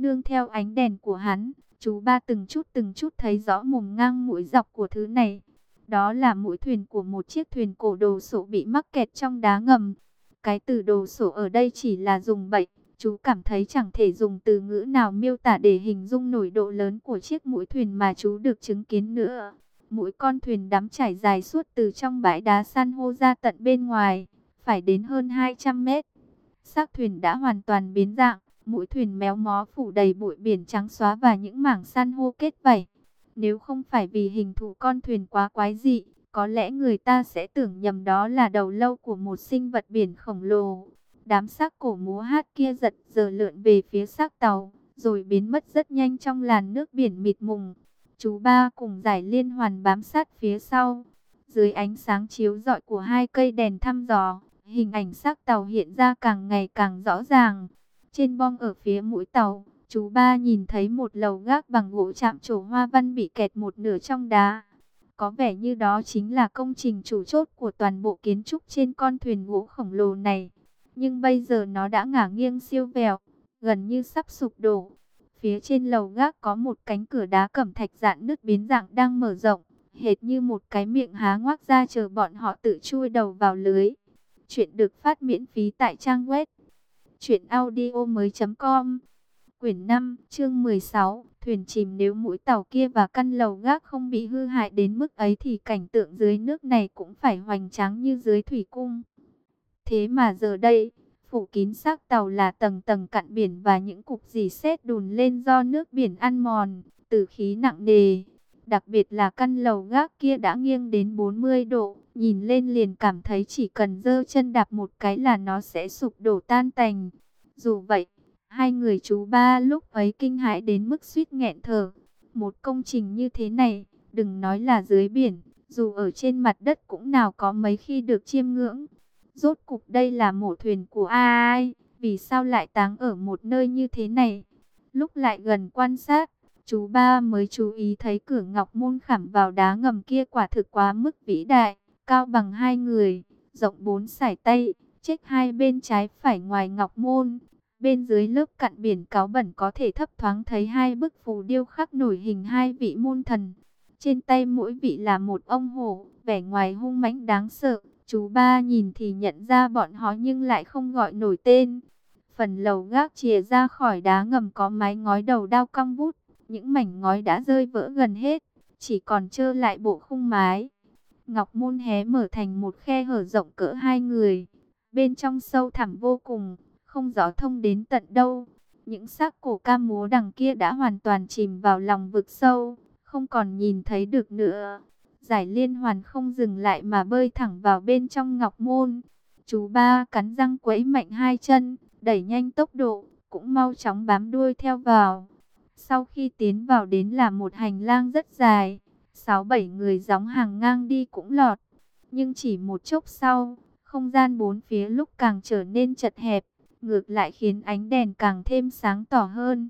nương theo ánh đèn của hắn, chú ba từng chút thấy rõ mồm ngang mũi dọc của thứ này. Đó là mũi thuyền của một chiếc thuyền cổ đồ sộ bị mắc kẹt trong đá ngầm. Cái từ đồ sộ ở đây chỉ là dùng bậy. Chú cảm thấy chẳng thể dùng từ ngữ nào miêu tả để hình dung nổi độ lớn của chiếc mũi thuyền mà chú được chứng kiến nữa. Mũi con thuyền đắm trải dài suốt từ trong bãi đá san hô ra tận bên ngoài, phải đến hơn 200 mét. Xác thuyền đã hoàn toàn biến dạng, mũi thuyền méo mó phủ đầy bụi biển trắng xóa và những mảng san hô kết vảy. Nếu không phải vì hình thù con thuyền quá quái dị, có lẽ người ta sẽ tưởng nhầm đó là đầu lâu của một sinh vật biển khổng lồ. Đám xác cổ múa hát kia giật giờ lượn về phía xác tàu, rồi biến mất rất nhanh trong làn nước biển mịt mùng. Chú ba cùng Giải Liên Hoàn bám sát phía sau. Dưới ánh sáng chiếu rọi của hai cây đèn thăm dò, hình ảnh xác tàu hiện ra càng ngày càng rõ ràng. Trên bong ở phía mũi tàu, chú ba nhìn thấy một lầu gác bằng gỗ chạm trổ hoa văn bị kẹt một nửa trong đá. Có vẻ như đó chính là công trình chủ chốt của toàn bộ kiến trúc trên con thuyền gỗ khổng lồ này. Nhưng bây giờ nó đã ngả nghiêng siêu vẹo, gần như sắp sụp đổ. Phía trên lầu gác có một cánh cửa đá cẩm thạch rạn nứt biến dạng đang mở rộng, hệt như một cái miệng há ngoác ra chờ bọn họ tự chui đầu vào lưới. Chuyện được phát miễn phí tại trang web truyệnaudiomoi.com. Quyển 5, chương 16, thuyền chìm. Nếu mũi tàu kia và căn lầu gác không bị hư hại đến mức ấy thì cảnh tượng dưới nước này cũng phải hoành tráng như dưới thủy cung. Thế mà giờ đây, phủ kín xác tàu là tầng tầng cặn biển và những cục rỉ sét đùn lên do nước biển ăn mòn, tử khí nặng nề. Đặc biệt là căn lầu gác kia đã nghiêng đến 40 độ, nhìn lên liền cảm thấy chỉ cần giơ chân đạp một cái là nó sẽ sụp đổ tan tành. Dù vậy, hai người chú ba lúc ấy kinh hãi đến mức suýt nghẹn thở. Một công trình như thế này, đừng nói là dưới biển, dù ở trên mặt đất cũng nào có mấy khi được chiêm ngưỡng. Rốt cục đây là mộ thuyền của ai? Vì sao lại táng ở một nơi như thế này? Lúc lại gần quan sát, chú ba mới chú ý thấy cửa ngọc môn khảm vào đá ngầm kia quả thực quá mức vĩ đại, cao bằng hai người, rộng 4 sải tay, chếch hai bên trái phải ngoài ngọc môn. Bên dưới lớp cặn biển cáu bẩn có thể thấp thoáng thấy hai bức phù điêu khắc nổi hình hai vị môn thần. Trên tay mỗi vị là một ông hổ, vẻ ngoài hung mãnh đáng sợ. Chú ba nhìn thì nhận ra bọn họ nhưng lại không gọi nổi tên. Phần lầu gác chìa ra khỏi đá ngầm có mái ngói đầu đao cong vút. Những mảnh ngói đã rơi vỡ gần hết, chỉ còn trơ lại bộ khung mái. Ngọc môn hé mở thành một khe hở rộng cỡ hai người. Bên trong sâu thẳm vô cùng, không gió thông đến tận đâu. Những xác cổ ca múa đằng kia đã hoàn toàn chìm vào lòng vực sâu, không còn nhìn thấy được nữa. Giải Liên Hoàn không dừng lại mà bơi thẳng vào bên trong ngọc môn. Chú ba cắn răng quẫy mạnh hai chân, đẩy nhanh tốc độ, cũng mau chóng bám đuôi theo vào. Sau khi tiến vào đến là một hành lang rất dài, 6-7 người gióng hàng ngang đi cũng lọt. Nhưng chỉ một chốc sau, không gian bốn phía lúc càng trở nên chật hẹp, ngược lại khiến ánh đèn càng thêm sáng tỏ hơn.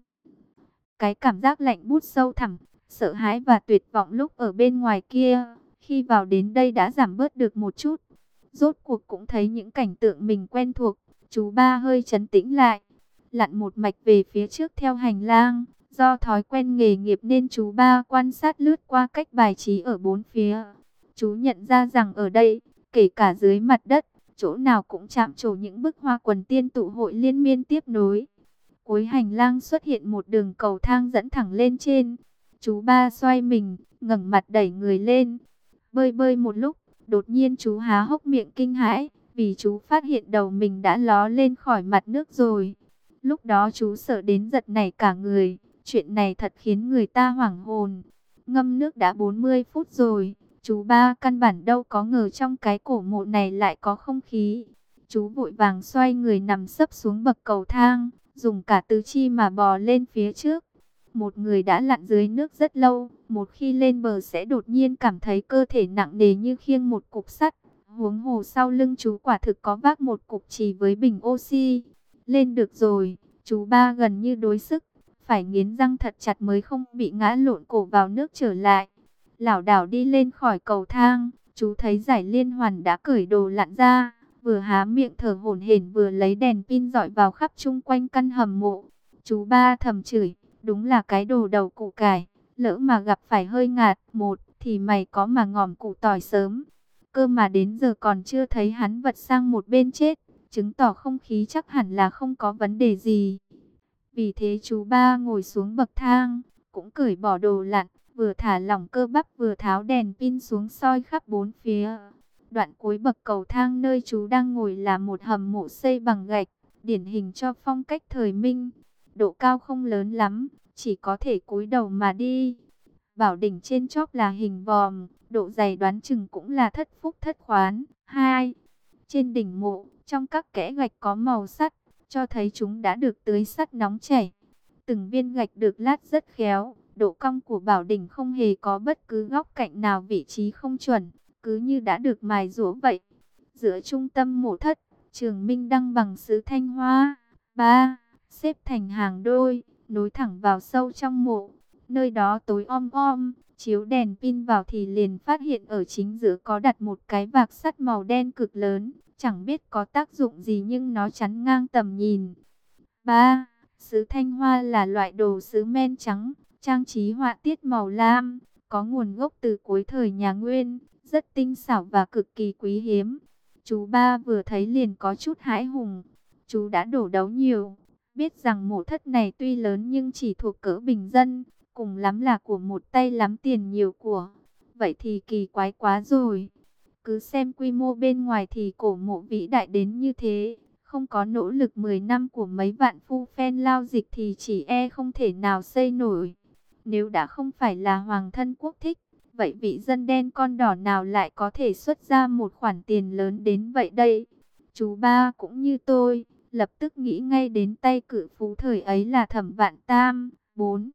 Cái cảm giác lạnh buốt sâu thẳm, sợ hãi và tuyệt vọng lúc ở bên ngoài kia, khi vào đến đây đã giảm bớt được một chút. Rốt cuộc cũng thấy những cảnh tượng mình quen thuộc, chú ba hơi trấn tĩnh lại, lặn một mạch về phía trước theo hành lang. Do thói quen nghề nghiệp nên chú ba quan sát lướt qua cách bài trí ở bốn phía. Chú nhận ra rằng ở đây, kể cả dưới mặt đất, chỗ nào cũng chạm trổ những bức hoa quần tiên tụ hội liên miên tiếp nối. Cuối hành lang xuất hiện một đường cầu thang dẫn thẳng lên trên. Chú ba xoay mình, ngẩng mặt đẩy người lên. Bơi bơi một lúc, đột nhiên chú há hốc miệng kinh hãi, vì chú phát hiện đầu mình đã ló lên khỏi mặt nước rồi. Lúc đó chú sợ đến giật nảy cả người. Chuyện này thật khiến người ta hoảng hồn. Ngâm nước đã 40 phút rồi. Chú ba căn bản đâu có ngờ trong cái cổ mộ này lại có không khí. Chú vội vàng xoay người nằm sấp xuống bậc cầu thang, dùng cả tứ chi mà bò lên phía trước. Một người đã lặn dưới nước rất lâu, một khi lên bờ sẽ đột nhiên cảm thấy cơ thể nặng nề như khiêng một cục sắt. Huống hồ sau lưng chú quả thực có vác một cục chì với bình oxy. Lên được rồi, chú ba gần như đuối sức, phải nghiến răng thật chặt mới không bị ngã lộn cổ vào nước trở lại. Lảo đảo đi lên khỏi cầu thang, chú thấy Giải Liên Hoàn đã cởi đồ lặn ra, vừa há miệng thở hổn hển vừa lấy đèn pin dọi vào khắp chung quanh căn hầm mộ. Chú ba thầm chửi, đúng là cái đồ đầu củ cải, lỡ mà gặp phải hơi ngạt một thì mày có mà ngòm củ tỏi sớm. Cơ mà đến giờ còn chưa thấy hắn vật sang một bên chết, chứng tỏ không khí chắc hẳn là không có vấn đề gì. Vì thế chú ba ngồi xuống bậc thang, cũng cởi bỏ đồ lặn, vừa thả lỏng cơ bắp vừa tháo đèn pin xuống soi khắp bốn phía. Đoạn cuối bậc cầu thang nơi chú đang ngồi là một hầm mộ xây bằng gạch, điển hình cho phong cách thời Minh. Độ cao không lớn lắm, chỉ có thể cúi đầu mà đi. Bảo đỉnh trên chóp là hình vòm, độ dày đoán chừng cũng là thất phúc thất khoán. 2. Trên đỉnh mộ, trong các kẽ gạch có màu sắt, cho thấy chúng đã được tưới sắt nóng chảy. Từng viên gạch được lát rất khéo, độ cong của bảo đỉnh không hề có bất cứ góc cạnh nào vị trí không chuẩn, cứ như đã được mài rũa vậy. Giữa trung tâm mộ thất, trường minh đăng bằng sứ thanh hoa, 3, xếp thành hàng đôi, nối thẳng vào sâu trong mộ. Nơi đó tối om om, chiếu đèn pin vào thì liền phát hiện ở chính giữa có đặt một cái vạc sắt màu đen cực lớn, chẳng biết có tác dụng gì nhưng nó chắn ngang tầm nhìn. 3. Sứ thanh hoa là loại đồ sứ men trắng, trang trí họa tiết màu lam, có nguồn gốc từ cuối thời nhà Nguyên, rất tinh xảo và cực kỳ quý hiếm. Chú ba vừa thấy liền có chút hãi hùng. Chú đã đổ đấu nhiều, biết rằng mộ thất này tuy lớn nhưng chỉ thuộc cỡ bình dân, cùng lắm là của một tay lắm tiền nhiều của. Vậy thì kỳ quái quá rồi. Cứ xem quy mô bên ngoài thì cổ mộ vĩ đại đến như thế, không có nỗ lực 10 năm của mấy vạn phu phen lao dịch thì chỉ e không thể nào xây nổi. Nếu đã không phải là hoàng thân quốc thích, vậy vị dân đen con đỏ nào lại có thể xuất ra một khoản tiền lớn đến vậy đây? Chú ba cũng như tôi, lập tức nghĩ ngay đến tay cự phú thời ấy là Thẩm Vạn Tam. 4.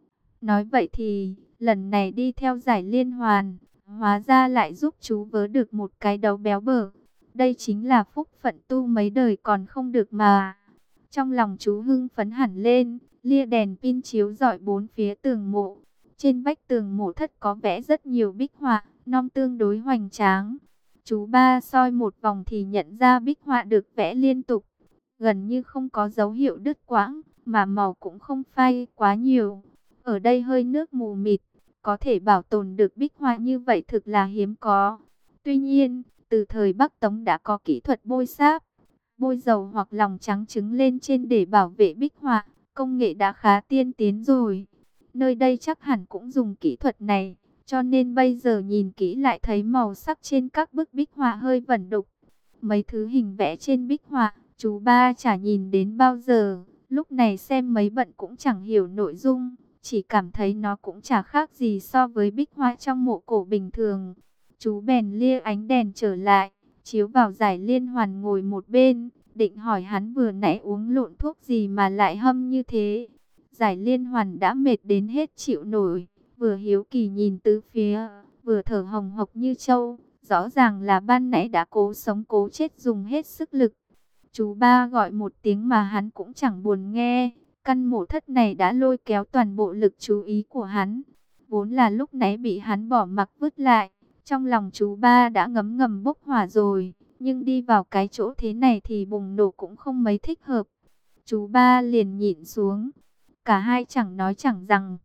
Nói vậy thì, lần này đi theo giải liên hoàn, hóa ra lại giúp chú vớ được một cái đấu béo bở. Đây chính là phúc phận tu mấy đời còn không được mà. Trong lòng chú hưng phấn hẳn lên, lia đèn pin chiếu rọi bốn phía tường mộ. Trên vách tường mộ thất có vẽ rất nhiều bích họa, non tương đối hoành tráng. Chú ba soi một vòng thì nhận ra bích họa được vẽ liên tục, gần như không có dấu hiệu đứt quãng, mà màu cũng không phai quá nhiều. Ở đây hơi nước mù mịt, có thể bảo tồn được bích họa như vậy thực là hiếm có. Tuy nhiên, từ thời Bắc Tống đã có kỹ thuật bôi sáp, bôi dầu hoặc lòng trắng trứng lên trên để bảo vệ bích họa, công nghệ đã khá tiên tiến rồi. Nơi đây chắc hẳn cũng dùng kỹ thuật này, cho nên bây giờ nhìn kỹ lại thấy màu sắc trên các bức bích họa hơi vẩn đục. Mấy thứ hình vẽ trên bích họa, chú ba chả nhìn đến bao giờ, lúc này xem mấy bận cũng chẳng hiểu nội dung, chỉ cảm thấy nó cũng chả khác gì so với bích họa trong mộ cổ bình thường. Chú bèn lia ánh đèn trở lại, chiếu vào giải liên hoàn ngồi một bên, định hỏi hắn vừa nãy uống lộn thuốc gì mà lại hâm như thế. Giải liên hoàn đã mệt đến hết chịu nổi, vừa hiếu kỳ nhìn tứ phía, vừa thở hồng hộc như trâu, rõ ràng là ban nãy đã cố sống cố chết dùng hết sức lực. Chú ba gọi một tiếng mà hắn cũng chẳng buồn nghe, căn mộ thất này đã lôi kéo toàn bộ lực chú ý của hắn. Vốn là lúc nãy bị hắn bỏ mặc vứt lại, trong lòng chú ba đã ngấm ngầm bốc hỏa rồi, nhưng đi vào cái chỗ thế này thì bùng nổ cũng không mấy thích hợp. Chú ba liền nhịn xuống, cả hai chẳng nói chẳng rằng.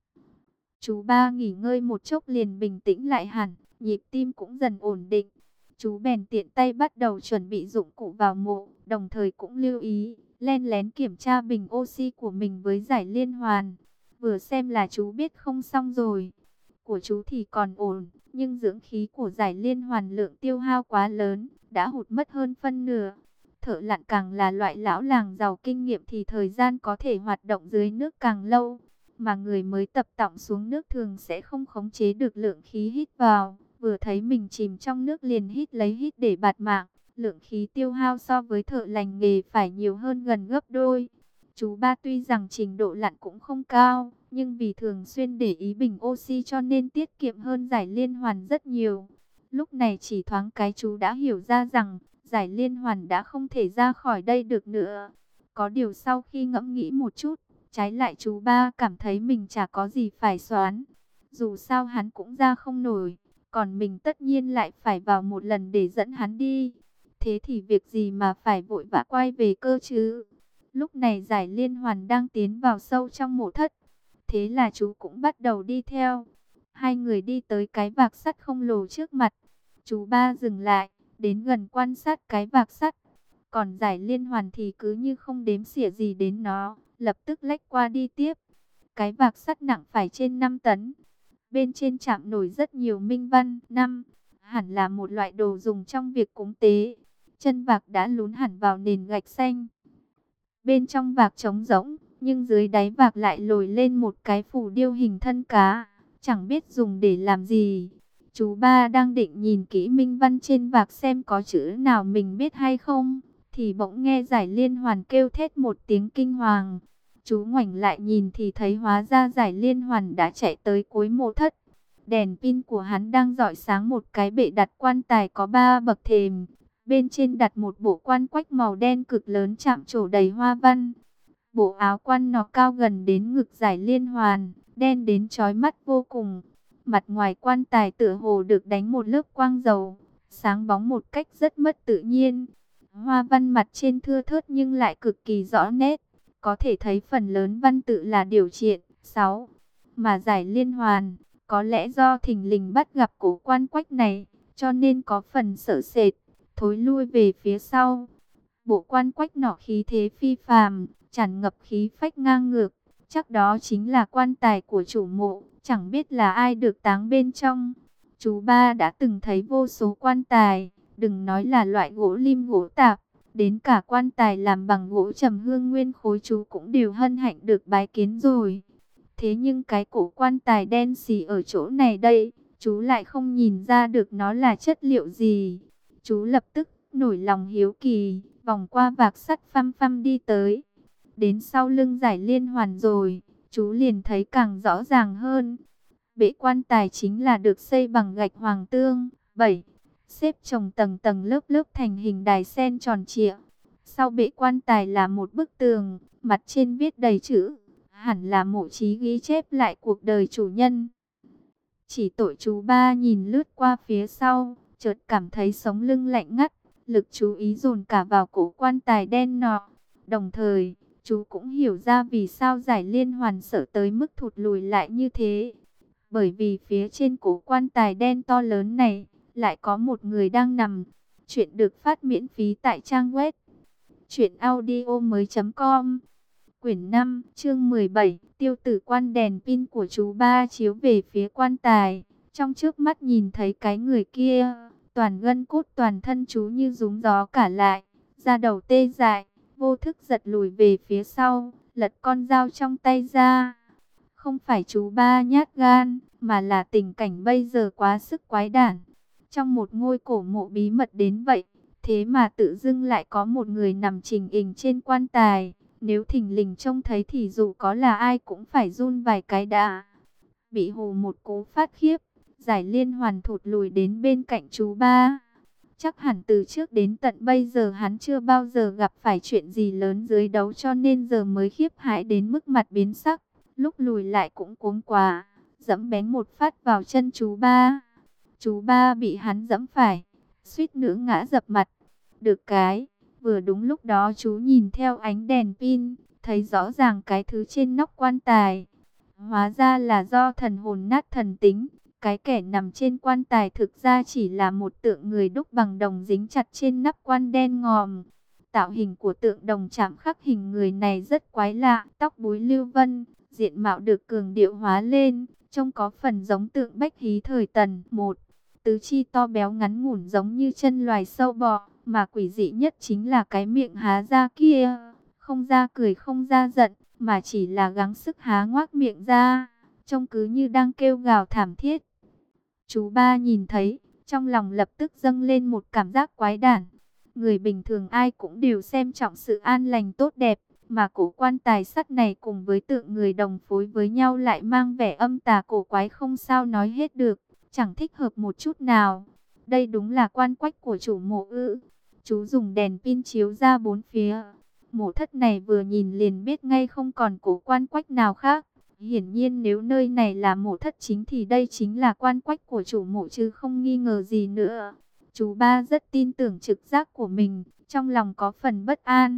Chú ba nghỉ ngơi một chốc liền bình tĩnh lại hẳn, nhịp tim cũng dần ổn định. Chú bèn tiện tay bắt đầu chuẩn bị dụng cụ vào mộ, đồng thời cũng lưu ý, len lén kiểm tra bình oxy của mình với giải liên hoàn. Vừa xem là chú biết không xong rồi. Của chú thì còn ổn, nhưng dưỡng khí của giải liên hoàn lượng tiêu hao quá lớn, đã hụt mất hơn phân nửa. Thợ lặn càng là loại lão làng giàu kinh nghiệm thì thời gian có thể hoạt động dưới nước càng lâu. Mà người mới tập tọng xuống nước thường sẽ không khống chế được lượng khí hít vào. Vừa thấy mình chìm trong nước liền hít lấy hít để bạt mạng. Lượng khí tiêu hao so với thợ lành nghề phải nhiều hơn gần gấp đôi. Chú ba tuy rằng trình độ lặn cũng không cao, nhưng vì thường xuyên để ý bình oxy cho nên tiết kiệm hơn giải liên hoàn rất nhiều. Lúc này chỉ thoáng cái chú đã hiểu ra rằng giải liên hoàn đã không thể ra khỏi đây được nữa. Có điều sau khi ngẫm nghĩ một chút, trái lại chú ba cảm thấy mình chả có gì phải xoán. Dù sao hắn cũng ra không nổi, còn mình tất nhiên lại phải vào một lần để dẫn hắn đi. Thế thì việc gì mà phải vội vã quay về cơ chứ? Lúc này Giải Liên Hoàn đang tiến vào sâu trong mộ thất. Thế là chú cũng bắt đầu đi theo. Hai người đi tới cái vạc sắt không lồ trước mặt. Chú ba dừng lại, đến gần quan sát cái vạc sắt. Còn Giải Liên Hoàn thì cứ như không đếm xỉa gì đến nó, lập tức lách qua đi tiếp. Cái vạc sắt nặng phải trên 5 tấn. Bên trên chạm nổi rất nhiều minh văn. Hẳn là một loại đồ dùng trong việc cúng tế. Chân vạc đã lún hẳn vào nền gạch xanh. Bên trong vạc trống rỗng, nhưng dưới đáy vạc lại lồi lên một cái phù điêu hình thân cá. Chẳng biết dùng để làm gì. Chú ba đang định nhìn kỹ minh văn trên vạc xem có chữ nào mình biết hay không, thì bỗng nghe Giải Liên Hoàn kêu thét một tiếng kinh hoàng. Chú ngoảnh lại nhìn thì thấy hóa ra Giải Liên Hoàn đã chạy tới cuối mộ thất. Đèn pin của hắn đang rọi sáng một cái bệ đặt quan tài có 3 bậc thềm. Bên trên đặt một bộ quan quách màu đen cực lớn chạm trổ đầy hoa văn. Bộ áo quan nó cao gần đến ngực Giải Liên Hoàn, đen đến chói mắt vô cùng. Mặt ngoài quan tài tựa hồ được đánh một lớp quang dầu, sáng bóng một cách rất mất tự nhiên. Hoa văn mặt trên thưa thớt nhưng lại cực kỳ rõ nét. Có thể thấy phần lớn văn tự là điều triện. 6. Mà Giải Liên Hoàn, có lẽ do thình lình bắt gặp cổ quan quách này, cho nên có phần sợ sệt, thối lui về phía sau. Bộ quan quách nọ khí thế phi phàm, tràn ngập khí phách ngang ngược. Chắc đó chính là quan tài của chủ mộ, chẳng biết là ai được táng bên trong. Chú ba đã từng thấy vô số quan tài, đừng nói là loại gỗ lim gỗ tạp, đến cả quan tài làm bằng gỗ trầm hương nguyên khối chú cũng đều hân hạnh được bái kiến rồi. Thế nhưng cái cổ quan tài đen xì ở chỗ này đây, chú lại không nhìn ra được nó là chất liệu gì. Chú lập tức nổi lòng hiếu kỳ, vòng qua vạc sắt phăm phăm đi tới. Đến sau lưng Giải Liên Hoàn rồi, chú liền thấy càng rõ ràng hơn. Bệ quan tài chính là được xây bằng gạch hoàng tương, 7, xếp chồng tầng tầng lớp lớp thành hình đài sen tròn trịa. Sau bệ quan tài là một bức tường, mặt trên viết đầy chữ, hẳn là mộ chí ghi chép lại cuộc đời chủ nhân. Chỉ tội chú ba nhìn lướt qua phía sau, chợt cảm thấy sống lưng lạnh ngắt, lực chú ý dồn cả vào cổ quan tài đen nọ. Đồng thời, chú cũng hiểu ra vì sao Giải Liên Hoàn sợ tới mức thụt lùi lại như thế. Bởi vì phía trên cổ quan tài đen to lớn này, lại có một người đang nằm. Chuyện được phát miễn phí tại trang web truyệnaudiomoi.com. Quyển 5, chương 17, tiêu tử quan. Đèn pin của chú ba chiếu về phía quan tài. Trong trước mắt nhìn thấy cái người kia, toàn gân cốt toàn thân chú như rúm gió cả lại, da đầu tê dại, vô thức giật lùi về phía sau, lật con dao trong tay ra. Không phải chú ba nhát gan, mà là tình cảnh bây giờ quá sức quái đản. Trong một ngôi cổ mộ bí mật đến vậy, thế mà tự dưng lại có một người nằm chình ình trên quan tài. Nếu thình lình trông thấy thì dù có là ai cũng phải run vài cái đã. Bị hù một cú phát khiếp, Giải Liên Hoàn thụt lùi đến bên cạnh chú ba. Chắc hẳn từ trước đến tận bây giờ hắn chưa bao giờ gặp phải chuyện gì lớn dưới đấu, cho nên giờ mới khiếp hãi đến mức mặt biến sắc. Lúc lùi lại cũng cuống quá, dẫm bén một phát vào chân chú ba. Chú ba bị hắn dẫm phải, suýt nữa ngã dập mặt. Được cái, vừa đúng lúc đó chú nhìn theo ánh đèn pin, thấy rõ ràng cái thứ trên nóc quan tài. Hóa ra là do thần hồn nát thần tính. Cái kẻ nằm trên quan tài thực ra chỉ là một tượng người đúc bằng đồng dính chặt trên nắp quan đen ngòm. Tạo hình của tượng đồng chạm khắc hình người này rất quái lạ, tóc búi lưu vân, diện mạo được cường điệu hóa lên, trông có phần giống tượng Bách Hí thời Tần. Một, tứ chi to béo ngắn ngủn giống như chân loài sâu bọ, mà quỷ dị nhất chính là cái miệng há ra kia, không ra cười không ra giận, mà chỉ là gắng sức há ngoác miệng ra, trông cứ như đang kêu gào thảm thiết. Chú ba nhìn thấy, trong lòng lập tức dâng lên một cảm giác quái đản. Người bình thường ai cũng đều xem trọng sự an lành tốt đẹp, mà cổ quan tài sắt này cùng với tượng người đồng phối với nhau lại mang vẻ âm tà cổ quái không sao nói hết được, chẳng thích hợp một chút nào. Đây đúng là quan quách của chủ mộ ư? Chú dùng đèn pin chiếu ra bốn phía. Mộ thất này vừa nhìn liền biết ngay không còn cổ quan quách nào khác. Hiển nhiên nếu nơi này là mộ thất chính thì đây chính là quan quách của chủ mộ chứ không nghi ngờ gì nữa. Chú ba rất tin tưởng trực giác của mình, trong lòng có phần bất an.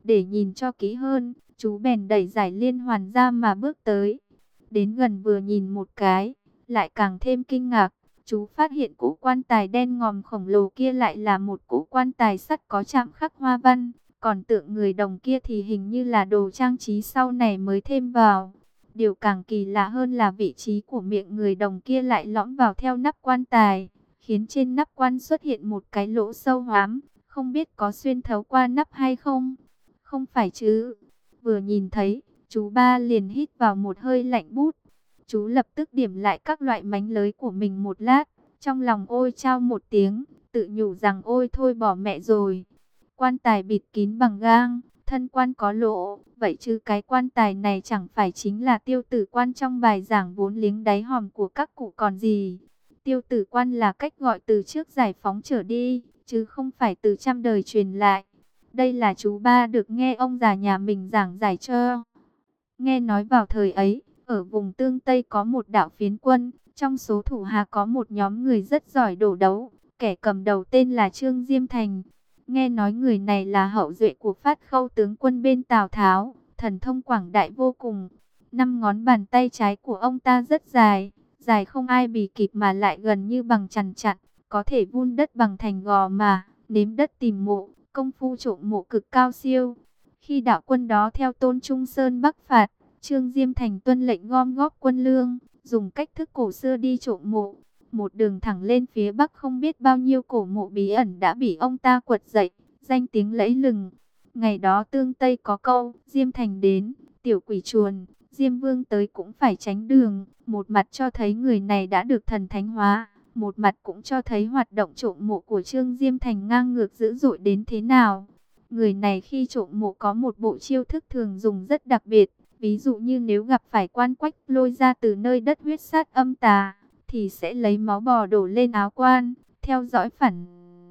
Để nhìn cho kỹ hơn, chú bèn đẩy giải liên hoàn ra mà bước tới. Đến gần vừa nhìn một cái, lại càng thêm kinh ngạc. Chú phát hiện cỗ quan tài đen ngòm khổng lồ kia lại là một cỗ quan tài sắt có chạm khắc hoa văn. Còn tượng người đồng kia thì hình như là đồ trang trí sau này mới thêm vào. Điều càng kỳ lạ hơn là vị trí của miệng người đồng kia lại lõm vào theo nắp quan tài, khiến trên nắp quan xuất hiện một cái lỗ sâu hoắm, không biết có xuyên thấu qua nắp hay không. Không phải chứ? Vừa nhìn thấy, chú ba liền hít vào một hơi lạnh bút. Chú lập tức điểm lại các loại mánh lới của mình một lát, trong lòng ôi chao một tiếng, tự nhủ rằng ôi thôi bỏ mẹ rồi. Quan tài bịt kín bằng gang, thân quan có lỗ, vậy chứ cái quan tài này chẳng phải chính là tiêu tử quan trong bài giảng vốn liếng đáy hòm của các cụ còn gì. Tiêu tử quan là cách gọi từ trước giải phóng trở đi, chứ không phải từ trăm đời truyền lại. Đây là chú ba được nghe ông già nhà mình giảng giải cho. Nghe nói vào thời ấy, ở vùng Tương Tây có một đạo phiến quân, trong số thủ hạ có một nhóm người rất giỏi đổ đấu, kẻ cầm đầu tên là Trương Diêm Thành. Nghe nói người này là hậu duệ của Phát Khâu tướng quân bên Tào Tháo, thần thông quảng đại vô cùng. 5 ngón bàn tay trái của ông ta rất dài, dài không ai bì kịp mà lại gần như bằng chằn chặn, có thể vun đất bằng thành gò mà, nếm đất tìm mộ, công phu trộm mộ cực cao siêu. Khi đạo quân đó theo Tôn Trung Sơn bắc phạt, Trương Diêm Thành tuân lệnh gom góp quân lương, dùng cách thức cổ xưa đi trộm mộ. Một đường thẳng lên phía bắc không biết bao nhiêu cổ mộ bí ẩn đã bị ông ta quật dậy, danh tiếng lẫy lừng. Ngày đó Tương Tây có câu, Diêm Thành đến, tiểu quỷ chuồn, Diêm Vương tới cũng phải tránh đường. Một mặt cho thấy người này đã được thần thánh hóa, một mặt cũng cho thấy hoạt động trộm mộ của Trương Diêm Thành ngang ngược dữ dội đến thế nào. Người này khi trộm mộ có một bộ chiêu thức thường dùng rất đặc biệt. Ví dụ như nếu gặp phải quan quách lôi ra từ nơi đất huyết sát âm tà, thì sẽ lấy máu bò đổ lên áo quan, theo dõi phản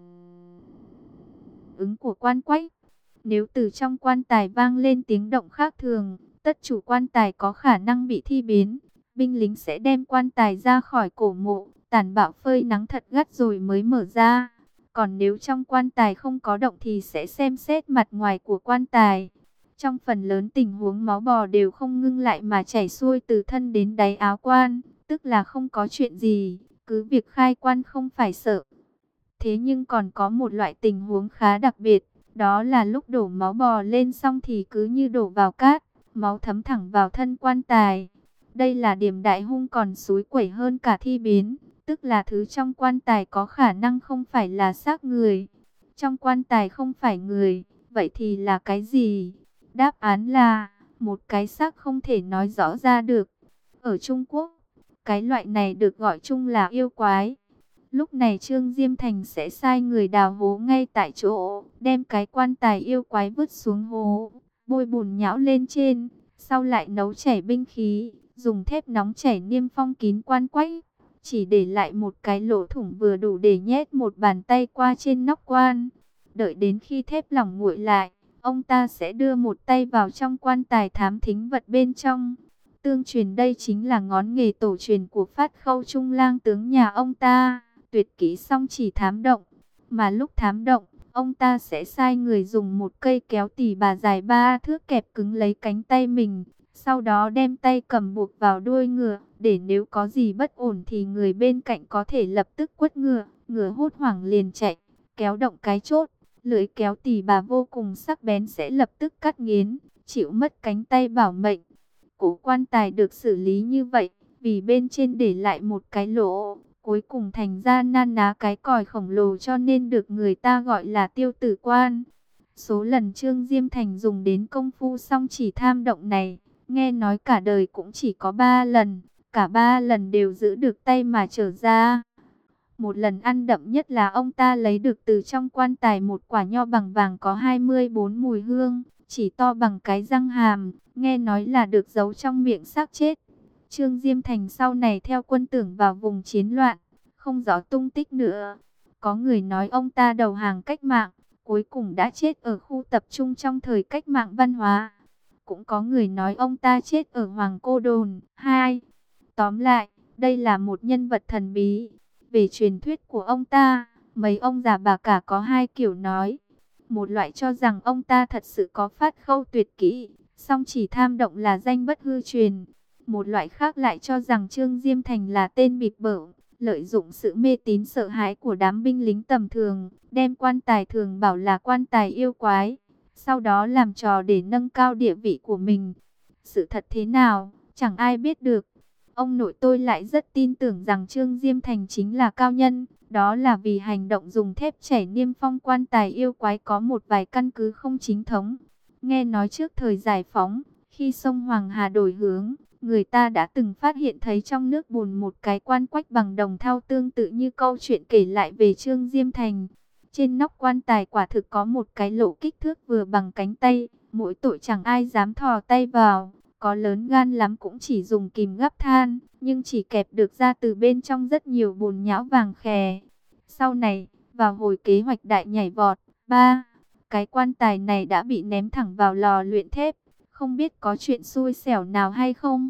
ứng của quan quách. Nếu từ trong quan tài vang lên tiếng động khác thường, tất chủ quan tài có khả năng bị thi biến. Binh lính sẽ đem quan tài ra khỏi cổ mộ, tàn bạo phơi nắng thật gắt rồi mới mở ra. Còn nếu trong quan tài không có động thì sẽ xem xét mặt ngoài của quan tài. Trong phần lớn tình huống máu bò đều không ngưng lại mà chảy xuôi từ thân đến đáy áo quan, tức là không có chuyện gì, cứ việc khai quan không phải sợ. Thế nhưng còn có một loại tình huống khá đặc biệt, đó là lúc đổ máu bò lên xong thì cứ như đổ vào cát, máu thấm thẳng vào thân quan tài. Đây là điểm đại hung còn xúi quẩy hơn cả thi biến, tức là thứ trong quan tài có khả năng không phải là xác người. Trong quan tài không phải người, vậy thì là cái gì? Đáp án là một cái xác không thể nói rõ ra được. Ở Trung Quốc, cái loại này được gọi chung là yêu quái. Lúc này Trương Diêm Thành sẽ sai người đào hố ngay tại chỗ, đem cái quan tài yêu quái vứt xuống hố, bôi bùn nhão lên trên, sau lại nấu chảy binh khí, dùng thép nóng chảy niêm phong kín quan quách, chỉ để lại một cái lỗ thủng vừa đủ để nhét một bàn tay qua trên nóc quan. Đợi đến khi thép lỏng nguội lại, ông ta sẽ đưa một tay vào trong quan tài thám thính vật bên trong. Tương truyền đây chính là ngón nghề tổ truyền của Phát Khâu Trung lang tướng nhà ông ta. Tuyệt kỹ song chỉ thám động, mà lúc thám động, ông ta sẽ sai người dùng một cây kéo tỉ bà dài 3 thước kẹp cứng lấy cánh tay mình. Sau đó đem tay cầm buộc vào đuôi ngựa, để nếu có gì bất ổn thì người bên cạnh có thể lập tức quất ngựa. Ngựa hốt hoảng liền chạy, kéo động cái chốt. Lưỡi kéo tỉ bà vô cùng sắc bén sẽ lập tức cắt nghiến, chịu mất cánh tay bảo mệnh. Cổ quan tài được xử lý như vậy, vì bên trên để lại một cái lỗ, cuối cùng thành ra nan ná cái còi khổng lồ cho nên được người ta gọi là tiêu tử quan. Số lần Trương Diêm Thành dùng đến công phu song chỉ tham động này, nghe nói cả đời cũng chỉ có 3 lần, cả 3 lần đều giữ được tay mà trở ra. Một lần ăn đậm nhất là ông ta lấy được từ trong quan tài một quả nho bằng vàng có 24 mùi hương, chỉ to bằng cái răng hàm, nghe nói là được giấu trong miệng xác chết. Trương Diêm Thành sau này theo quân tưởng vào vùng chiến loạn, không rõ tung tích nữa. Có người nói ông ta đầu hàng cách mạng, cuối cùng đã chết ở khu tập trung trong thời cách mạng văn hóa. Cũng có người nói ông ta chết ở Hoàng Cô Đồn. Tóm lại, đây là một nhân vật thần bí. Về truyền thuyết của ông ta, mấy ông già bà cả có hai kiểu nói. Một loại cho rằng ông ta thật sự có phát khâu tuyệt kỹ, song chỉ tham động là danh bất hư truyền. Một loại khác lại cho rằng Trương Diêm Thành là tên bịp bợm, lợi dụng sự mê tín sợ hãi của đám binh lính tầm thường, đem quan tài thường bảo là quan tài yêu quái, sau đó làm trò để nâng cao địa vị của mình. Sự thật thế nào, chẳng ai biết được. Ông nội tôi lại rất tin tưởng rằng Trương Diêm Thành chính là cao nhân, đó là vì hành động dùng thép chảy niêm phong quan tài yêu quái có một vài căn cứ không chính thống. Nghe nói trước thời giải phóng, khi sông Hoàng Hà đổi hướng, người ta đã từng phát hiện thấy trong nước bùn một cái quan quách bằng đồng thau tương tự như câu chuyện kể lại về Trương Diêm Thành. Trên nóc quan tài quả thực có một cái lỗ kích thước vừa bằng cánh tay, mỗi tội chẳng ai dám thò tay vào. Có lớn gan lắm cũng chỉ dùng kìm gắp than, nhưng chỉ kẹp được ra từ bên trong rất nhiều bùn nhão vàng khè. Sau này, vào hồi kế hoạch đại nhảy vọt, cái quan tài này đã bị ném thẳng vào lò luyện thép, không biết có chuyện xui xẻo nào hay không.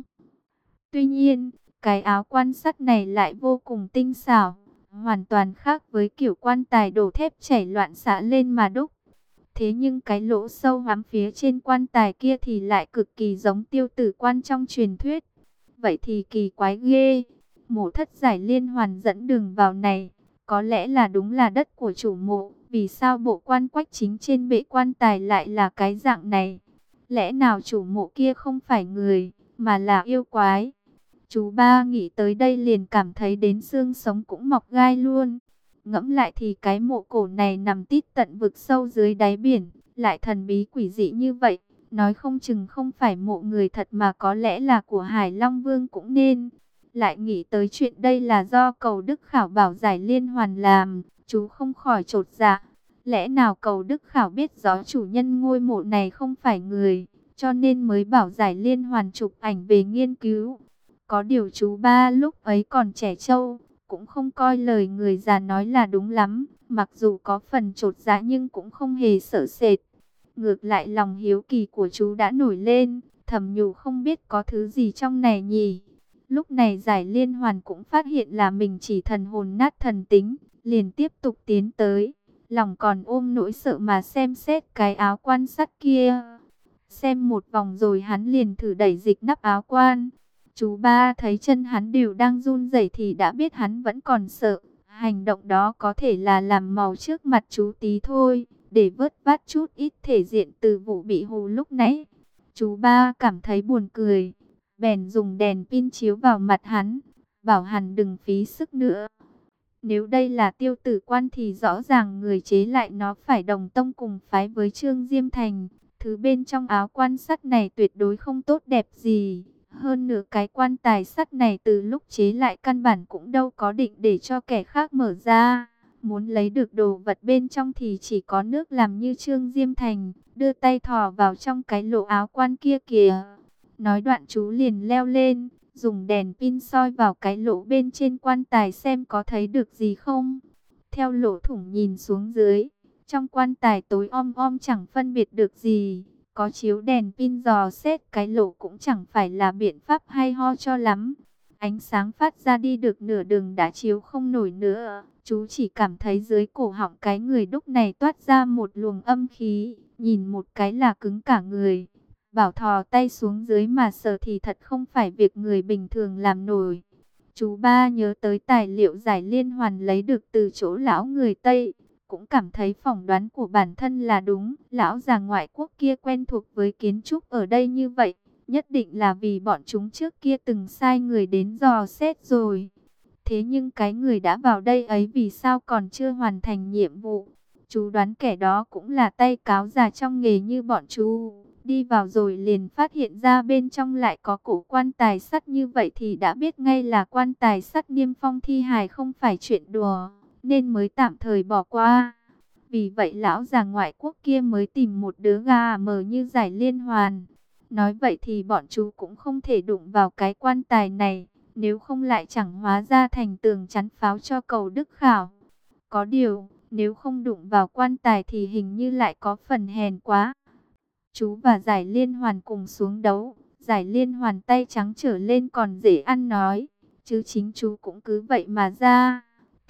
Tuy nhiên, cái áo quan sắt này lại vô cùng tinh xảo, hoàn toàn khác với kiểu quan tài đổ thép chảy loạn xạ lên mà đúc. Thế nhưng cái lỗ sâu hoắm phía trên quan tài kia thì lại cực kỳ giống tiêu tử quan trong truyền thuyết. Vậy thì kỳ quái ghê. Mộ thất giải liên hoàn dẫn đường vào này, có lẽ là đúng là đất của chủ mộ. Vì sao bộ quan quách chính trên bệ quan tài lại là cái dạng này? Lẽ nào chủ mộ kia không phải người, mà là yêu quái? Chú ba nghĩ tới đây liền cảm thấy đến xương sống cũng mọc gai luôn. Ngẫm lại thì cái mộ cổ này nằm tít tận vực sâu dưới đáy biển, lại thần bí quỷ dị như vậy. Nói không chừng không phải mộ người thật mà có lẽ là của Hải Long Vương cũng nên. Lại nghĩ tới chuyện đây là do Cầu Đức Khảo bảo giải liên hoàn làm, chú không khỏi chột dạ. Lẽ nào Cầu Đức Khảo biết rõ chủ nhân ngôi mộ này không phải người, cho nên mới bảo giải liên hoàn chụp ảnh về nghiên cứu. Có điều chú ba lúc ấy còn trẻ trâu, cũng không coi lời người già nói là đúng lắm, mặc dù có phần chột dạ nhưng cũng không hề sợ sệt. Ngược lại lòng hiếu kỳ của chú đã nổi lên, thầm nhủ không biết có thứ gì trong này nhỉ. Lúc này giải liên hoàn cũng phát hiện là mình chỉ thần hồn nát thần tính, liền tiếp tục tiến tới, lòng còn ôm nỗi sợ mà xem xét cái áo quan sắt kia. Xem một vòng rồi hắn liền thử đẩy dịch nắp áo quan. Chú ba thấy chân hắn đều đang run rẩy thì đã biết hắn vẫn còn sợ. Hành động đó có thể là làm màu trước mặt chú tí thôi, để vớt vát chút ít thể diện từ vụ bị hù lúc nãy. Chú ba cảm thấy buồn cười, bèn dùng đèn pin chiếu vào mặt hắn, bảo hắn đừng phí sức nữa. Nếu đây là tiêu tử quan thì rõ ràng người chế lại nó phải đồng tông cùng phái với Trương Diêm Thành. Thứ bên trong áo quan sắt này tuyệt đối không tốt đẹp gì. Hơn nữa cái quan tài sắt này từ lúc chế lại căn bản cũng đâu có định để cho kẻ khác mở ra. Muốn lấy được đồ vật bên trong thì chỉ có nước làm như Trương Diêm Thành, đưa tay thò vào trong cái lỗ áo quan kia kìa. Nói đoạn chú liền leo lên, dùng đèn pin soi vào cái lỗ bên trên quan tài xem có thấy được gì không. Theo lỗ thủng nhìn xuống dưới, trong quan tài tối om om chẳng phân biệt được gì. Có chiếu đèn pin dò xét cái lỗ cũng chẳng phải là biện pháp hay ho cho lắm. Ánh sáng phát ra đi được nửa đường đã chiếu không nổi nữa. Chú chỉ cảm thấy dưới cổ họng cái người đúc này toát ra một luồng âm khí. Nhìn một cái là cứng cả người. Bảo thò tay xuống dưới mà sờ thì thật không phải việc người bình thường làm nổi. Chú ba nhớ tới tài liệu giải liên hoàn lấy được từ chỗ lão người Tây. Cũng cảm thấy phỏng đoán của bản thân là đúng. Lão già ngoại quốc kia quen thuộc với kiến trúc ở đây như vậy. Nhất định là vì bọn chúng trước kia từng sai người đến dò xét rồi. Thế nhưng cái người đã vào đây ấy vì sao còn chưa hoàn thành nhiệm vụ? Chú đoán kẻ đó cũng là tay cáo già trong nghề như bọn chú. Đi vào rồi liền phát hiện ra bên trong lại có cổ quan tài sắt như vậy thì đã biết ngay là quan tài sắt niêm phong thi hài không phải chuyện đùa, nên mới tạm thời bỏ qua. Vì vậy lão già ngoại quốc kia mới tìm một đứa gà mờ như giải liên hoàn. Nói vậy thì bọn chú cũng không thể đụng vào cái quan tài này, nếu không lại chẳng hóa ra thành tường chắn pháo cho Cầu Đức Khảo. Có điều, nếu không đụng vào quan tài thì hình như lại có phần hèn quá. Chú và giải liên hoàn cùng xuống đấu, giải liên hoàn tay trắng trở lên còn dễ ăn nói, chứ chính chú cũng cứ vậy mà ra.